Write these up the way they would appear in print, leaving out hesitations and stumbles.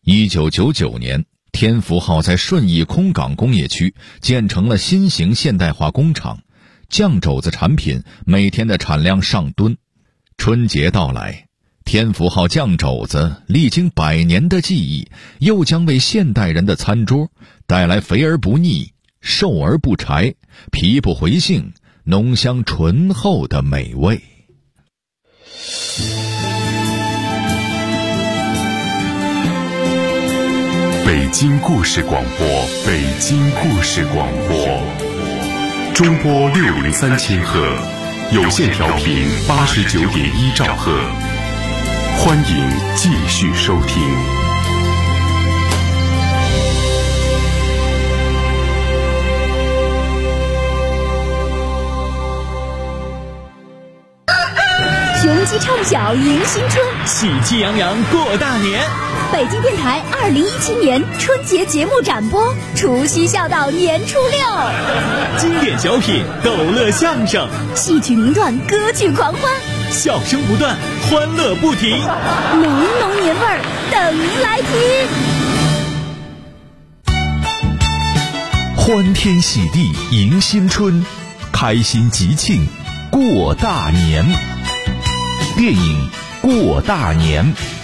1999年，天福号在顺义空港工业区建成了新型现代化工厂，酱肘子产品每天的产量上吨。春节到来，天福号酱肘子历经100年的记忆，又将为现代人的餐桌带来肥而不腻、瘦而不柴、皮不回性、浓香醇厚的美味。 北京故事广播，北京故事广播，中波603千赫，有线调频89.1兆赫，欢迎继续收听。 雄鸡唱晓迎新春， 喜气洋洋过大年。 北京电台2017年春节节目展播，除夕笑到年初6， 经典小品、逗乐相声、 戏曲名段、歌剧狂欢， 笑声不断，欢乐不停， 浓浓年味儿等您来听。欢天喜地迎新春，开心吉庆过大年。电影《过大年》，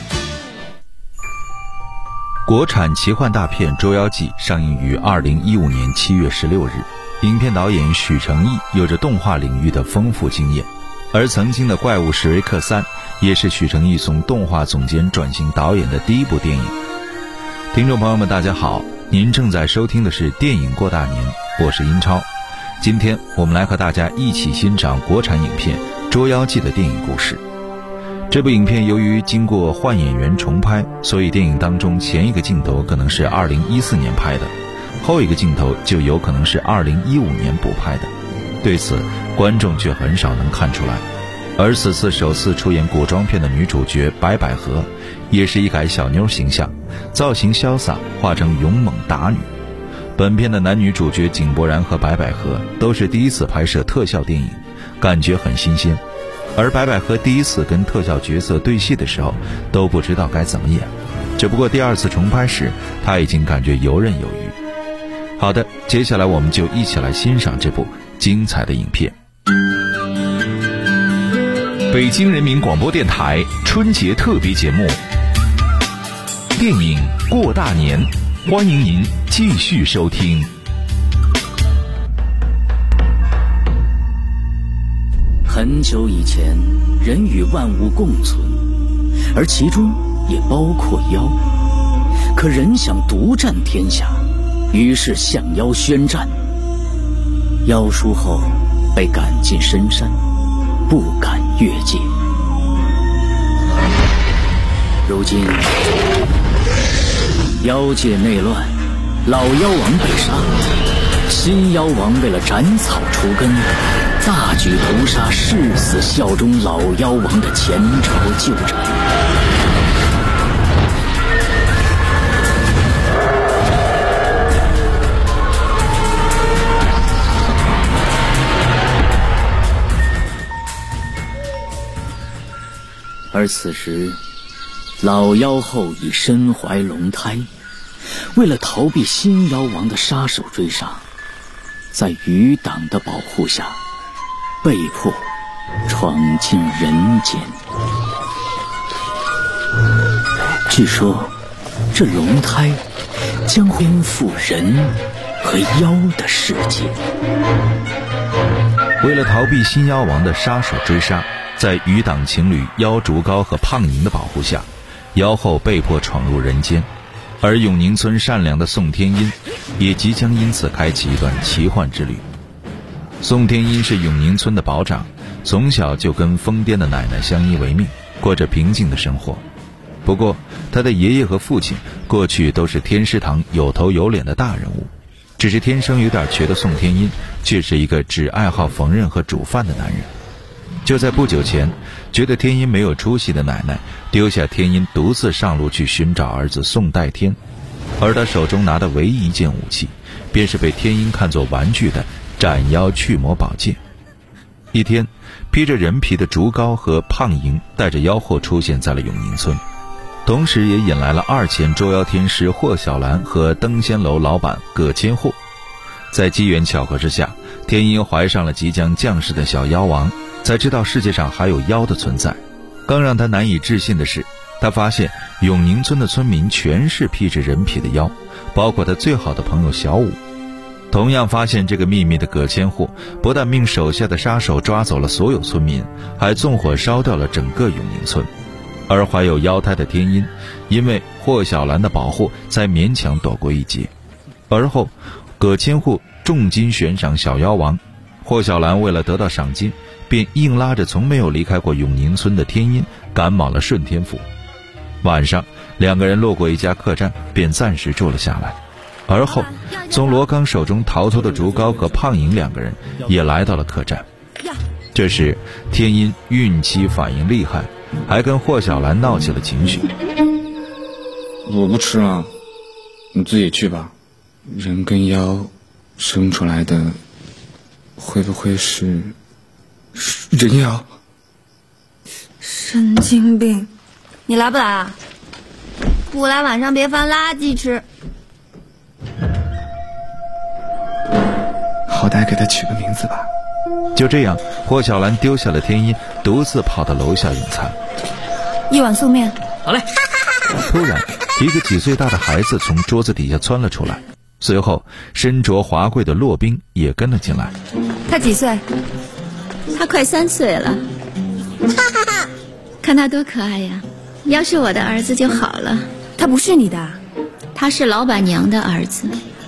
国产奇幻大片《捉妖记》上映于2015年7月16日。影片导演许成义有着动画领域的丰富经验，而曾经的《怪物史瑞克3》也是许成义从动画总监转型导演的第一部电影。听众朋友们大家好，您正在收听的是电影《过大年》，我是英超。今天我们来和大家一起欣赏国产影片《捉妖记》的电影故事。这部影片由于经过换演员重拍，所以电影当中前一个镜头可能是2014年拍的，后一个镜头就有可能是2015年补拍的，对此观众却很少能看出来。而此次首次出演古装片的女主角白百合也是一改小妞形象，造型潇洒，化成勇猛打女。本片的男女主角井柏然和白百合都是第一次拍摄特效电影，感觉很新鲜。而白百合第一次跟特效角色对戏的时候都不知道该怎么演，只不过第二次重拍时她已经感觉游刃有余。好的，接下来我们就一起来欣赏这部精彩的影片。北京人民广播电台春节特别节目电影《过大年》，欢迎您继续收听。 很久以前，人与万物共存，而其中也包括妖。可人想独占天下，于是向妖宣战。妖输后被赶进深山，不敢越界。如今妖界内乱，老妖王被杀，新妖王为了斩草除根，大举屠杀誓死效忠老妖王的前朝旧臣。而此时，老妖后已身怀龙胎，为了逃避新妖王的杀手追杀，在余党的保护下被迫闯进人间。据说这龙胎将颠覆人和妖的世界。 为了逃避新妖王的杀手追杀，在余党情侣妖竹高和胖宁的保护下，妖后被迫闯入人间，而永宁村善良的宋天音也即将因此开启一段奇幻之旅。宋天音是永宁村的保长，从小就跟疯癫的奶奶相依为命，过着平静的生活。不过他的爷爷和父亲过去都是天师堂有头有脸的大人物，只是天生有点瘸的宋天音却是一个只爱好缝纫和煮饭的男人。就在不久前，觉得天音没有出息的奶奶丢下天音独自上路去寻找儿子宋代天，而他手中拿的唯一一件武器便是被天音看作玩具的斩妖去魔宝剑。一天，披着人皮的竹高和胖莹带着妖后出现在了永宁村。 同时也引来了2前捉妖天师霍小兰和登仙楼老板葛千户。在机缘巧合之下，天音怀上了即将降世的小妖王，才知道世界上还有妖的存在。更让他难以置信的是，他发现永宁村的村民全是披着人皮的妖，包括他最好的朋友小五。同样发现这个秘密的葛千户，不但命手下的杀手抓走了所有村民，还纵火烧掉了整个永宁村。而怀有妖胎的天音，因为霍小兰的保护，才勉强躲过一劫。而后葛千户重金悬赏小妖王，霍小兰为了得到赏金，便硬拉着从没有离开过永宁村的天音赶往了顺天府。晚上2个人路过一家客栈，便暂时住了下来。而后从罗刚手中逃脱的竹高和胖颖2个人也来到了客栈。这时天音孕期反应厉害，还跟霍小兰闹起了情绪。 我不吃了，你自己去吧。人跟妖生出来的会不会是人妖？ 神经病！你来不来啊？不来晚上别翻垃圾吃。 好歹给他取个名字吧。 就这样，霍小兰丢下了天音，独自跑到楼下用餐。 一碗素面。 好嘞。 突然，一个几岁大的孩子从桌子底下窜了出来，随后身着华贵的骆宾也跟了进来。 他几岁？ 他快3岁了。看他多可爱呀！要是我的儿子就好了。 他不是你的？ 他是老板娘的儿子。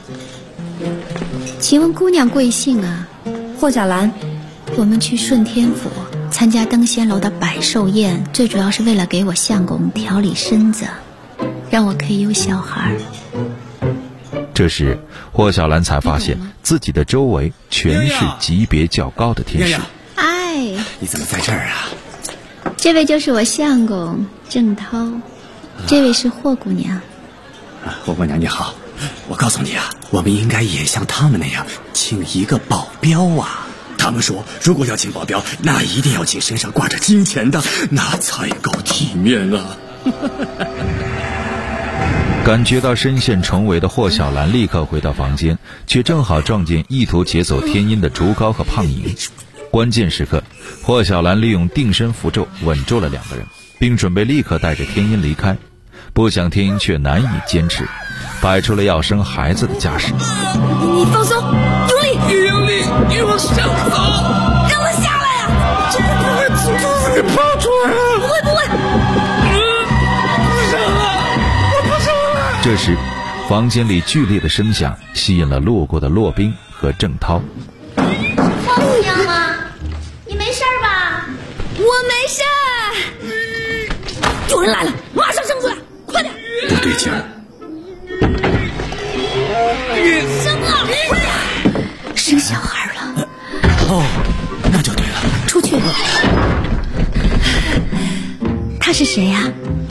请问姑娘贵姓啊？ 霍小兰。 我们去顺天府参加登仙楼的百寿宴，最主要是为了给我相公调理身子，让我可以有小孩。 这时霍小兰才发现自己的周围全是级别较高的天使。 哎， 你怎么在这儿啊？ 这位就是我相公郑涛，这位是霍姑娘。 霍姑娘你好，我告诉你啊，我们应该也像他们那样请一个保镖啊。他们说如果要请保镖，那一定要请身上挂着金钱的，那才够体面啊。 感觉到身陷重围的霍小兰立刻回到房间，却正好撞见意图劫走天音的竹高和胖颖。关键时刻，霍小兰利用定身符咒稳住了2个人，并准备立刻带着天音离开。不想天音却难以坚持，摆出了要生孩子的架势。 你放松，用力， 越用力越往上走， 让我下来呀！ 这个不会从肚子里跑出来啊！ 不会。 不生了，我不生了。 这时房间里剧烈的声响吸引了路过的骆宾和郑涛。 霍姑娘吗？你没事吧？ 我没事。有人来了，马上生出来，快点！ 不对劲儿。 生啊！快点！ 生小孩了。 哦，那就对了。 出去。他是谁呀？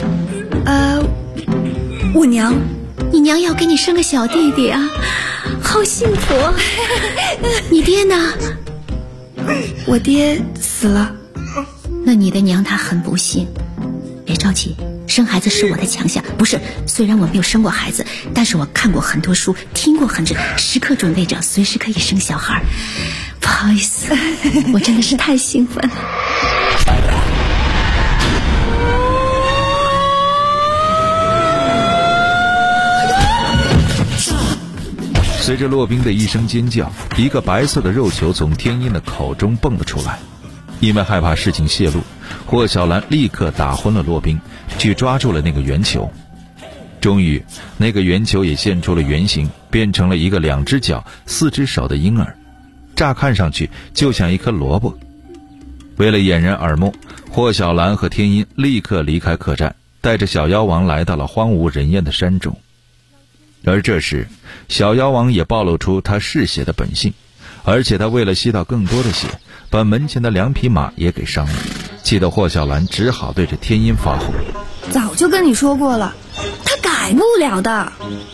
我娘。 你娘要给你生个小弟弟啊，好幸福。你爹呢？ 我爹死了。 那你的娘她很不幸。别着急，生孩子是我的强项。不是，虽然我没有生过孩子，但是我看过很多书，听过很多，时刻准备着随时可以生小孩。不好意思，我真的是太兴奋了。 随着骆宾的一声尖叫，一个白色的肉球从天音的口中蹦了出来。因为害怕事情泄露，霍小兰立刻打昏了骆宾，去抓住了那个圆球。终于那个圆球也现出了原形，变成了一个2只脚4只手的婴儿，乍看上去就像一颗萝卜。为了掩人耳目，霍小兰和天音立刻离开客栈，带着小妖王来到了荒无人烟的山中。而这时小妖王也暴露出他嗜血的本性，而且他为了吸到更多的血，把门前的2匹马也给伤了，气得霍小兰只好对着天音发火。 早就跟你说过了，他改不了的。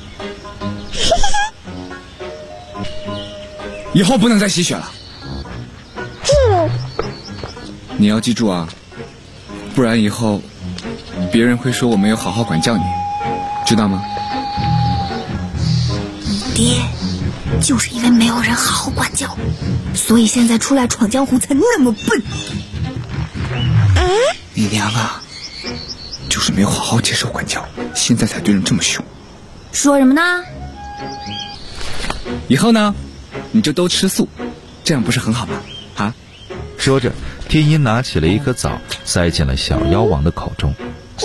以后不能再吸血了。你要记住啊，不然以后别人会说我没有好好管教你，知道吗？ 你爹就是因为没有人好好管教，所以现在出来闯江湖才那么笨。 你娘啊，就是没有好好接受管教，现在才对人这么凶。 说什么呢？ 以后呢，你就都吃素，这样不是很好吗？啊？ 说着，天音拿起了一颗枣，塞进了小妖王的口中。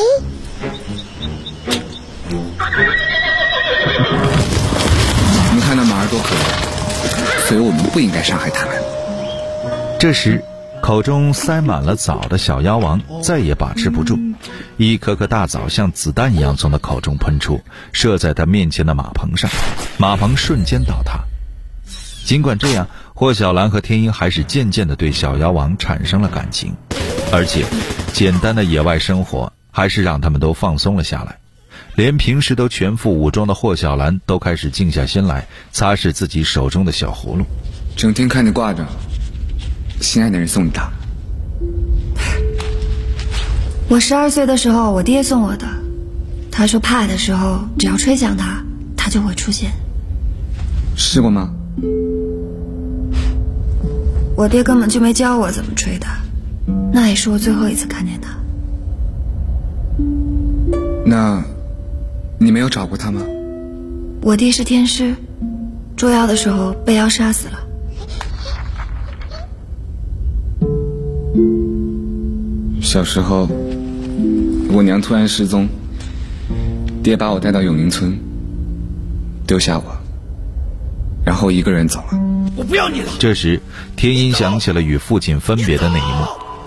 你看那马儿多可怜，所以我们不应该伤害它们。 这时，口中塞满了枣的小妖王再也把持不住，一颗颗大枣像子弹一样从他口中喷出，射在他面前的马棚上，马棚瞬间倒塌。尽管这样，霍小兰和天音还是渐渐地对小妖王产生了感情，而且简单的野外生活还是让他们都放松了下来。连平时都全副武装的霍小兰都开始静下心来，擦拭自己手中的小葫芦。 整天看你挂着，心爱的人送你的。 我12岁的时候，我爹送我的。他说怕的时候，只要吹响它，它就会出现。 试过吗？ 我爹根本就没教我怎么吹的，那也是我最后一次看见他。 那你没有找过他吗？ 我爹是天师，捉妖的时候被妖杀死了。 小时候，我娘突然失踪，爹把我带到永宁村，丢下我，然后一个人走了。 我不要你了。 这时，天音想起了与父亲分别的那一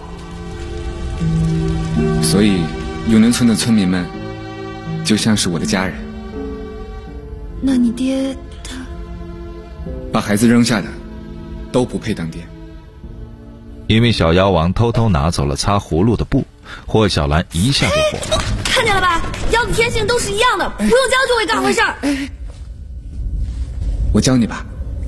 幕， 所以永宁村的村民们就像是我的家人。 那你爹他把孩子扔下的都不配当爹。 因为小妖王偷偷拿走了擦葫芦的布，霍小兰一下就火了。 看见了吧，妖的天性都是一样的，不用教就会干回事儿。 我教你吧。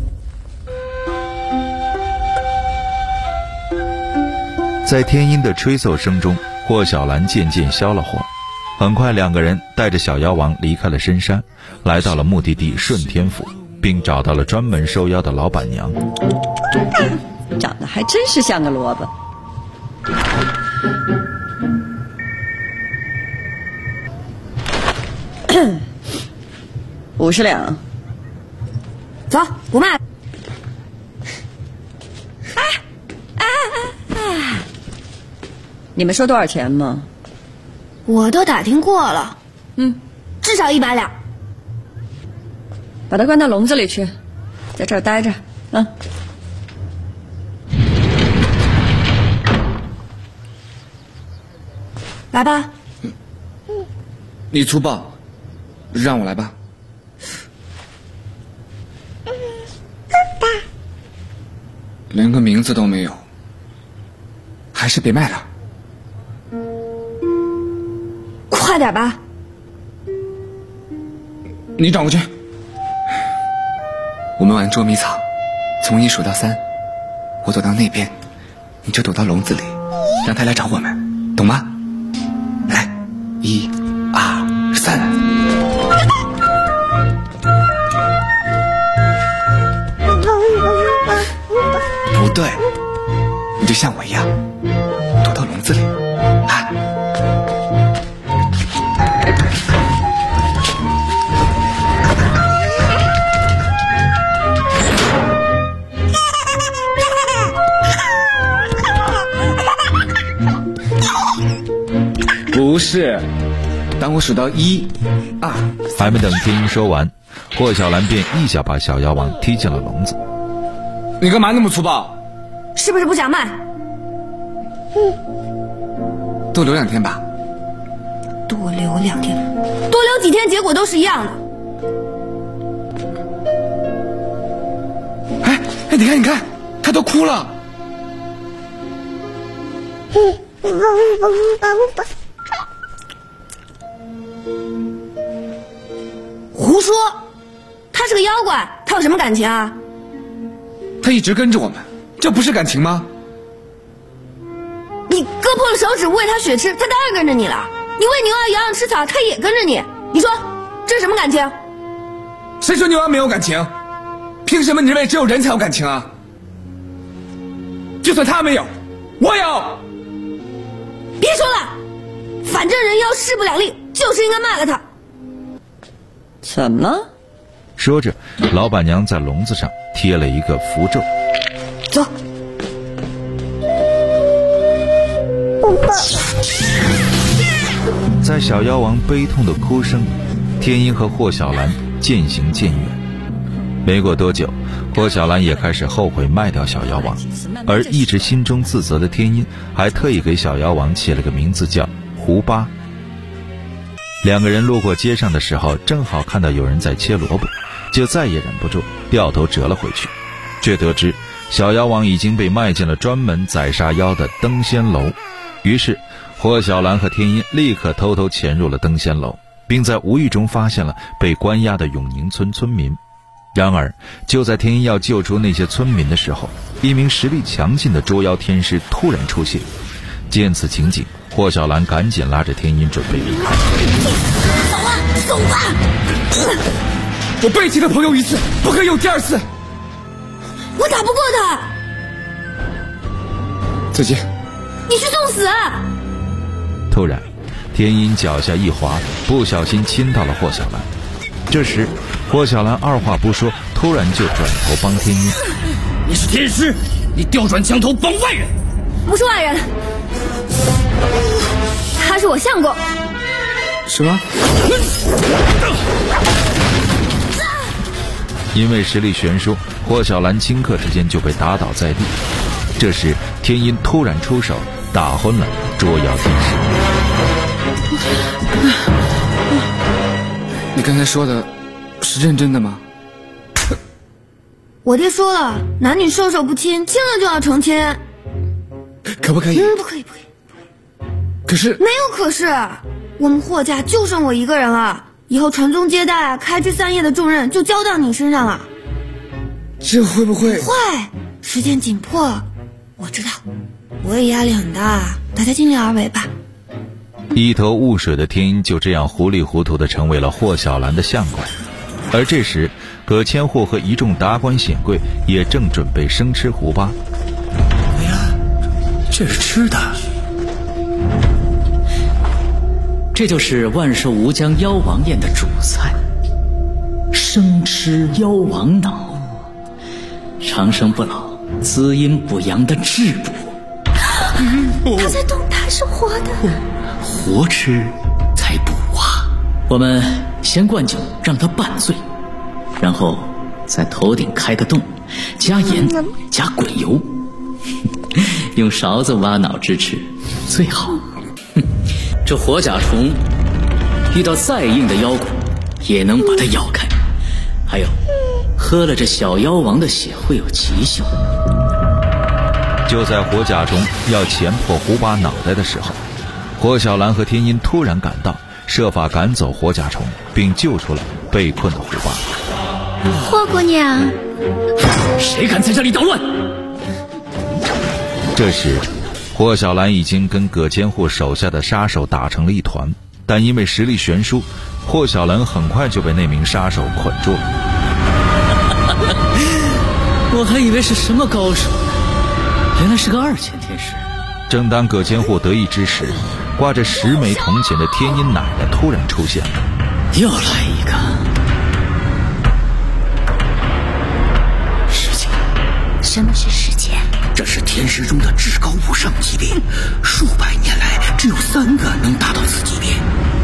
在天音的吹奏声中，霍小兰渐渐消了火。很快，两个人带着小妖王离开了深山，来到了目的地顺天府，并找到了专门收妖的老板娘。 长得还真是像个萝卜。50两， 走，不卖。 你们说多少钱吗？ 我都打听过了，至少100两。 把它关到笼子里去，在这儿待着， 来吧。 你粗暴，让我来吧。连个名字都没有，还是别卖了。 快点吧。 你转过去。我们玩捉迷藏，从1数到3，我躲到那边，你就躲到笼子里，让他来找我们，懂吗？来，1、2、3。不对，你就像我一样，躲到笼子里啊。不是，当我数到1、2， 还没等天音说完，霍小兰便一脚把小妖王踢进了笼子。 你干嘛那么粗暴？ 是不是不想卖？ 多留2天吧。 多留2天，多留几天，结果都是一样的。 哎，你看，他都哭了。 胡说，他是个妖怪，他有什么感情啊？ 他一直跟着我们，这不是感情吗？ 你割破了手指喂他血吃，他当然跟着你了。 你喂牛要羊羊吃草，它也跟着你，你说这是什么感情？ 谁说牛羊没有感情？凭什么你认为只有人才有感情啊？就算他没有，我有。 别说了，反正人妖势不两立，就是应该骂了他。 怎么了？ 说着，老板娘在笼子上贴了一个符咒。 走。 在小妖王悲痛的哭声，天音和霍小兰渐行渐远。没过多久，霍小兰也开始后悔卖掉小妖王，而一直心中自责的天音还特意给小妖王起了个名字叫胡巴。两个人路过街上的时候，正好看到有人在切萝卜，就再也忍不住掉头折了回去，却得知小妖王已经被卖进了专门宰杀妖的登仙楼。于是霍小兰和天音立刻偷偷潜入了登仙楼，并在无意中发现了被关押的永宁村村民。然而就在天音要救出那些村民的时候，一名实力强劲的捉妖天师突然出现。见此情景，霍小兰赶紧拉着天音准备离开。 走啊，走吧！ 我背弃了朋友一次，不可以有第二次。 我打不过他。 再见。 你去送死啊！ 突然天音脚下一滑，不小心亲到了霍小兰。这时霍小兰二话不说，突然就转头帮天音。 你是天师，你调转枪头帮外人。 不是外人，他是我相公。 什么？ 因为实力悬殊，霍小兰顷刻之间就被打倒在地。这时天音突然出手，打昏了捉妖天师。 你刚才说的是认真的吗？ 我爹说了，男女授受不亲，亲了就要成亲。 可不可以？ 不可以，不可以。 可是没有可是，我们霍家就剩我一个人了，以后传宗接代、开枝散叶的重任就交到你身上了。 这会不会？ 会，时间紧迫，我知道，我也压力很大，大家尽力而为吧。 一头雾水的天音就这样糊里糊涂地成为了霍小兰的相公。而这时葛千户和一众达官显贵也正准备生吃胡巴。 哎呀，这是吃的，这就是万寿无疆妖王宴的主菜，生吃妖王脑，长生不老、滋阴补阳的质补。 他在动，他是活的。 活吃才补啊！我们先灌酒让他半醉，然后在头顶开个洞，加盐加滚油，用勺子挖脑支持最好。这火甲虫遇到再硬的妖骨也能把它咬开。还有，喝了这小妖王的血会有奇效。 就在火甲虫要钳破胡巴脑袋的时候，霍小兰和天音突然赶到，设法赶走火甲虫，并救出了被困的胡巴。 霍姑娘， 谁敢在这里捣乱？ 这时霍小兰已经跟葛千户手下的杀手打成了一团，但因为实力悬殊，霍小兰很快就被那名杀手捆住了。 我还以为是什么高手，原来是个二钱天师。 正当葛千户得意之时，挂着10枚铜钱的天音奶奶突然出现了。 又来一个。时间。 什么是时间？ 这是天师中的至高无上级别，数百年来只有3个能达到此级别。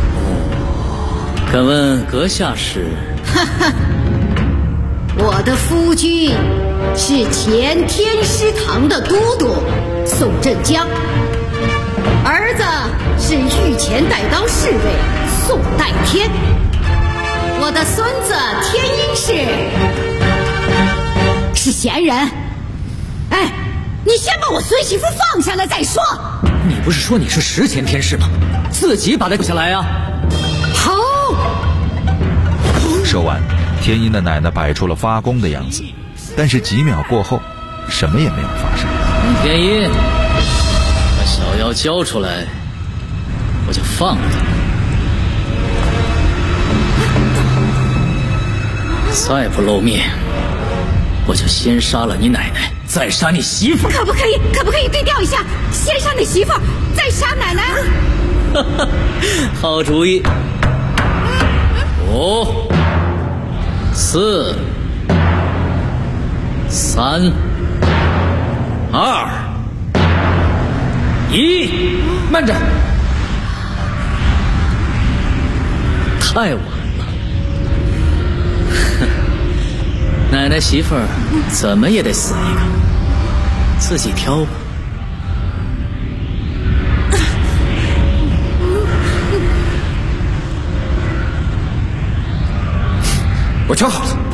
敢问阁下是？ 哈哈，我的夫君是前天师堂的都督宋振江，儿子是御前带刀侍卫宋代天，我的孙子天音是闲人。哎，你先把我孙媳妇放下来再说。 你不是说你是10前天师吗？自己把他救下来啊！ 好。 说完，天音的奶奶摆出了发功的样子，但是几秒过后，什么也没有发生。 天音，把小妖交出来， 我就放了他。再不露面，我就先杀了你奶奶，再杀你媳妇。 可不可以对调一下？先杀你媳妇，再杀奶奶。 好主意。5、4、3、2、1， 慢着！ 太晚了，奶奶媳妇儿怎么也得死一个，自己挑吧。 我挑好了。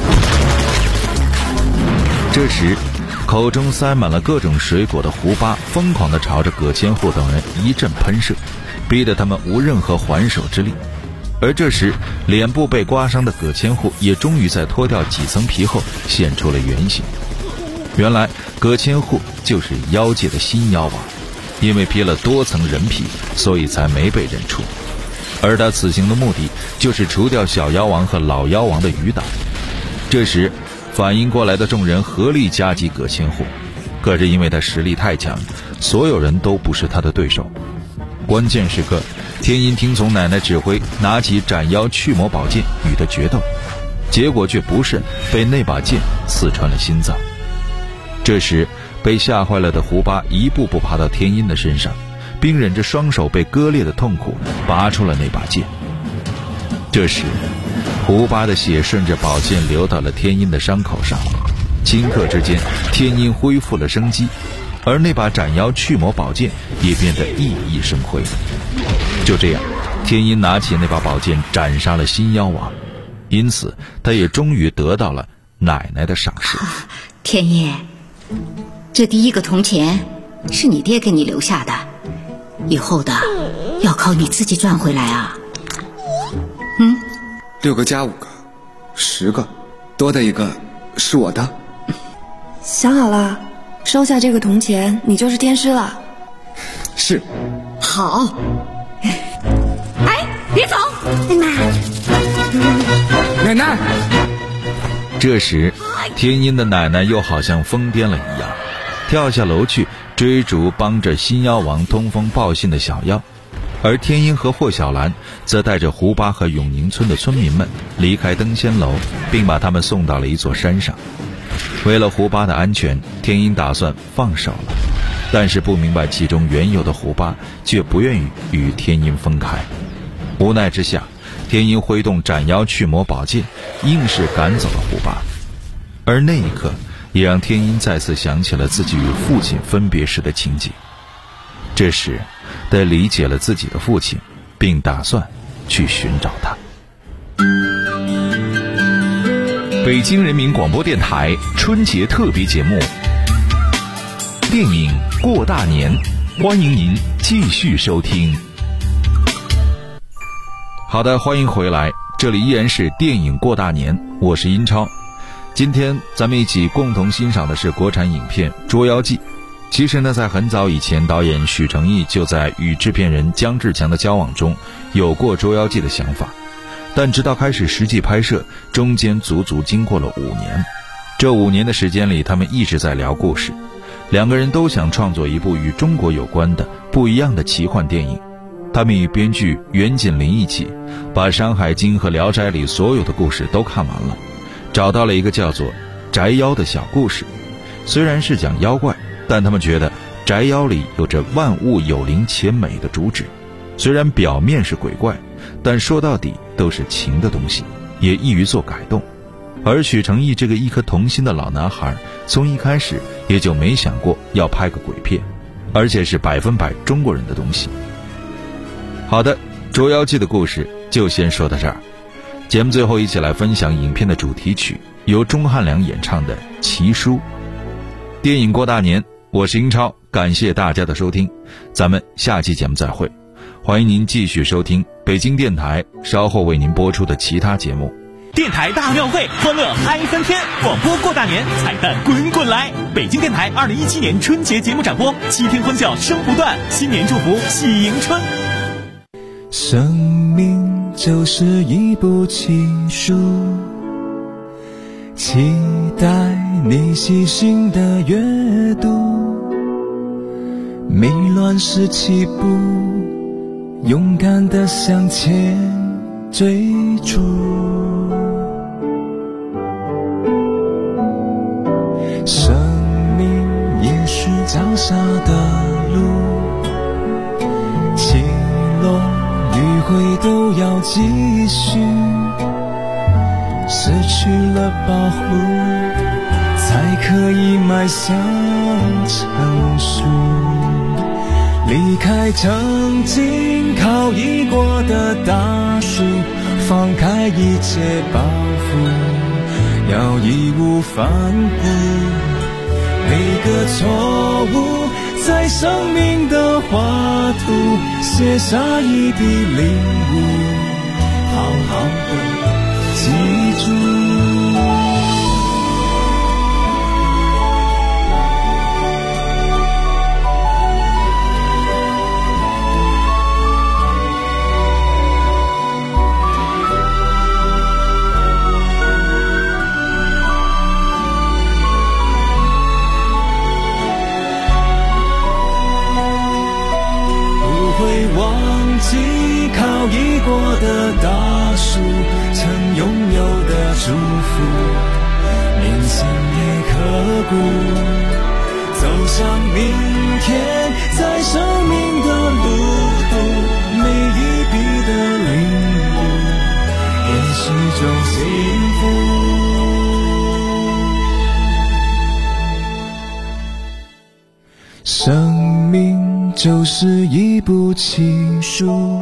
这时，口中塞满了各种水果的胡巴疯狂地朝着葛千户等人一阵喷射，逼得他们无任何还手之力。而这时，脸部被刮伤的葛千户也终于在脱掉几层皮后现出了原形。原来，葛千户就是妖界的新妖王，因为披了多层人皮，所以才没被认出。而他此行的目的就是除掉小妖王和老妖王的余党。这时反应过来的众人合力夹击葛千户，可是因为他实力太强，所有人都不是他的对手。关键时刻，天音听从奶奶指挥，拿起斩妖去魔宝剑与他决斗，结果却不慎被那把剑刺穿了心脏。这时被吓坏了的胡巴一步步爬到天音的身上，并忍着双手被割裂的痛苦拔出了那把剑。这时胡巴的血顺着宝剑流到了天音的伤口上，顷刻之间天音恢复了生机，而那把斩妖去魔宝剑也变得熠熠生辉。就这样，天音拿起那把宝剑斩杀了新妖王，因此他也终于得到了奶奶的赏识。 天音，这第一个铜钱是你爹给你留下的，以后的要靠你自己赚回来啊。 6个加5个，10个，多的一个是我的。 想好了，收下这个铜钱，你就是天师了。 是。 好。哎，别走！ 奶奶！ 这时，天音的奶奶又好像疯癫了一样，跳下楼去追逐帮着新妖王通风报信的小妖。而天音和霍小兰则带着胡巴和永宁村的村民们离开登仙楼，并把他们送到了一座山上。为了胡巴的安全，天音打算放手了，但是不明白其中缘由的胡巴却不愿意与天音分开。无奈之下，天音挥动斩妖去魔宝剑，硬是赶走了胡巴。而那一刻也让天音再次想起了自己与父亲分别时的情景。这时他理解了自己的父亲，并打算去寻找他。 北京人民广播电台春节特别节目电影过大年，欢迎您继续收听。 好的，欢迎回来，这里依然是电影过大年，我是英超。今天咱们一起共同欣赏的是国产影片《捉妖记》。其实呢，在很早以前，导演许成义就在与制片人姜志强的交往中有过《捉妖记》的想法，但直到开始实际拍摄，中间足足经过了5年。这5年的时间里，他们一直在聊故事，两个人都想创作一部与中国有关的不一样的奇幻电影。他们与编剧袁锦麟一起，把《山海经》和《聊斋》里所有的故事都看完了，找到了一个叫做宅妖的小故事。虽然是讲妖怪，但他们觉得宅妖里有着万物有灵且美的主旨。虽然表面是鬼怪，但说到底都是情的东西，也易于做改动。而许成义这个一颗童心的老男孩，从一开始也就没想过要拍个鬼片，而且是100%中国人的东西。好的，《捉妖记》的故事就先说到这儿。节目最后一起来分享影片的主题曲，由钟汉良演唱的《奇书》。电影过大年，我是英超，感谢大家的收听，咱们下期节目再会。欢迎您继续收听北京电台稍后为您播出的其他节目。 电台大庙会，欢乐嗨翻天，广播过大年，彩蛋滚滚来。北京电台2017年春节节目展播，7天欢笑声不断，新年祝福喜迎春。 生命就是一部奇书，期待你细心的阅读，没乱世起步，勇敢地向前追逐。生命也是脚下的路，起落迂回都要继续，失去了保护，才可以迈向成熟。离开曾经靠依过的大树，放开一切包袱，要义无反顾。每个错误在生命的画图写下一笔领悟，好好的记住。忘记靠依过的大树，曾拥有的祝福，铭心也刻骨。走向明天，在生命的路途，每一笔的领悟，也是种幸福。生命就是一部奇书，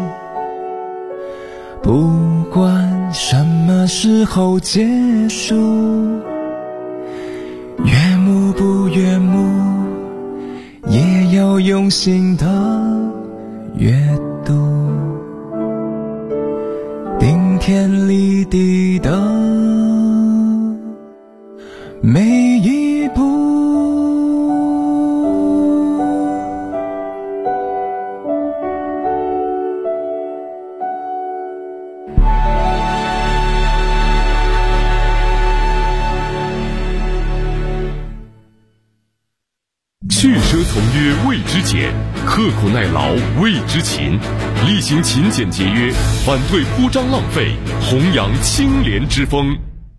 不管什么时候结束，悦目不悦目，也要用心的阅读，顶天立地的每一步。 去奢从约谓之俭，刻苦耐劳谓之勤。厉行勤俭节约，反对铺张浪费，弘扬清廉之风。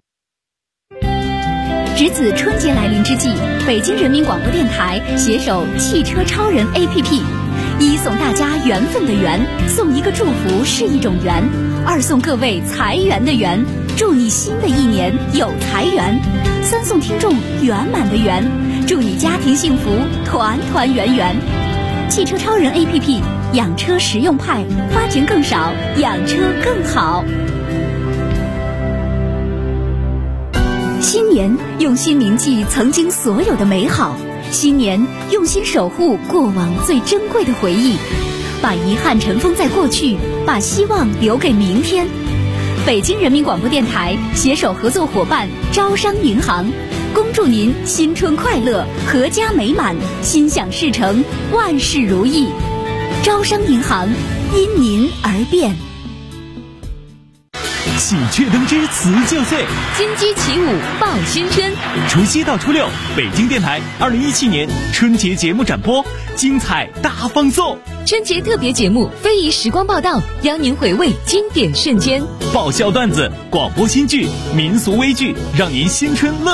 值此春节来临之际，北京人民广播电台携手汽车超人 APP， 一送大家缘分的缘，送一个祝福是一种缘；二送各位财源的源，祝你新的一年有财源；三送听众圆满的圆，祝你家庭幸福，团团圆圆。汽车超人 APP， 养车实用派，花钱更少，养车更好。新年用心铭记曾经所有的美好，新年用心守护过往最珍贵的回忆，把遗憾尘封在过去，把希望留给明天。北京人民广播电台携手合作伙伴招商银行，恭祝您新春快乐，阖家美满，心想事成，万事如意。招商银行因您而变。 喜鹊登枝辞旧岁， 金鸡起舞报新春。 除夕到初六，北京电台2017年春节节目展播，精彩大放送。 春节特别节目非遗时光报道，邀您回味经典瞬间， 爆笑段子、广播新剧、民俗微剧，让您新春乐